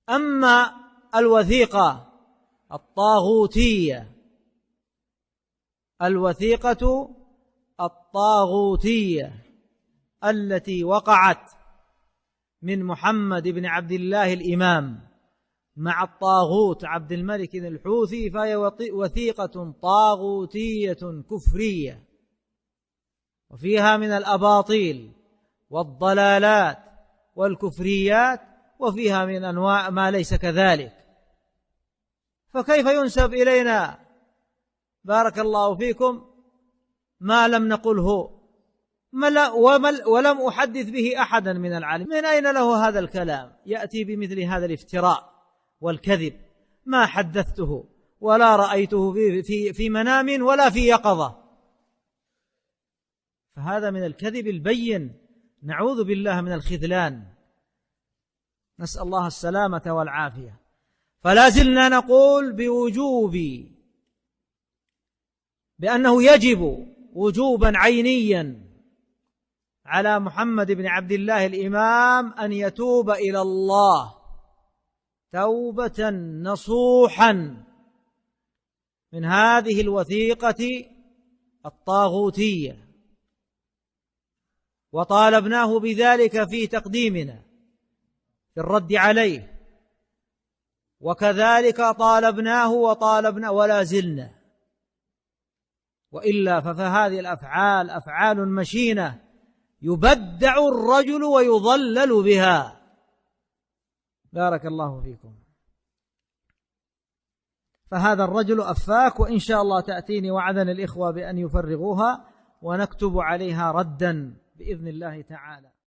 أما الوثيقة الطاغوتية، الوثيقة الطاغوتية التي وقعت من محمد بن عبد الله الإمام مع الطاغوت عبد الملك الحوثي، فهي وثيقة طاغوتية كفرية، وفيها من الأباطيل والضلالات والكفريات، وفيها من أنواع ما ليس كذلك. فكيف ينسب إلينا بارك الله فيكم ما لم نقله ولم أحدث به أحدا من العالم؟ من أين له هذا الكلام؟ يأتي بمثل هذا الافتراء والكذب، ما حدثته ولا رأيته في منام ولا في يقظة. فهذا من الكذب البين، نعوذ بالله من الخذلان، نسأل الله السلامة والعافية. فلا زلنا نقول بأنه يجب وجوبا عينيا على محمد بن عبد الله الإمام أن يتوب إلى الله توبة نصوحا من هذه الوثيقة الطاغوتية، وطالبناه بذلك في تقديمنا في الرد عليه، وكذلك طالبناه ولا زلنا. وإلا فهذه الأفعال أفعال مشينة يبدع الرجل ويضلل بها. بارك الله فيكم. فهذا الرجل أفاك، وإن شاء الله تأتيني وعدنا الإخوة بأن يفرغوها ونكتب عليها ردا بإذن الله تعالى.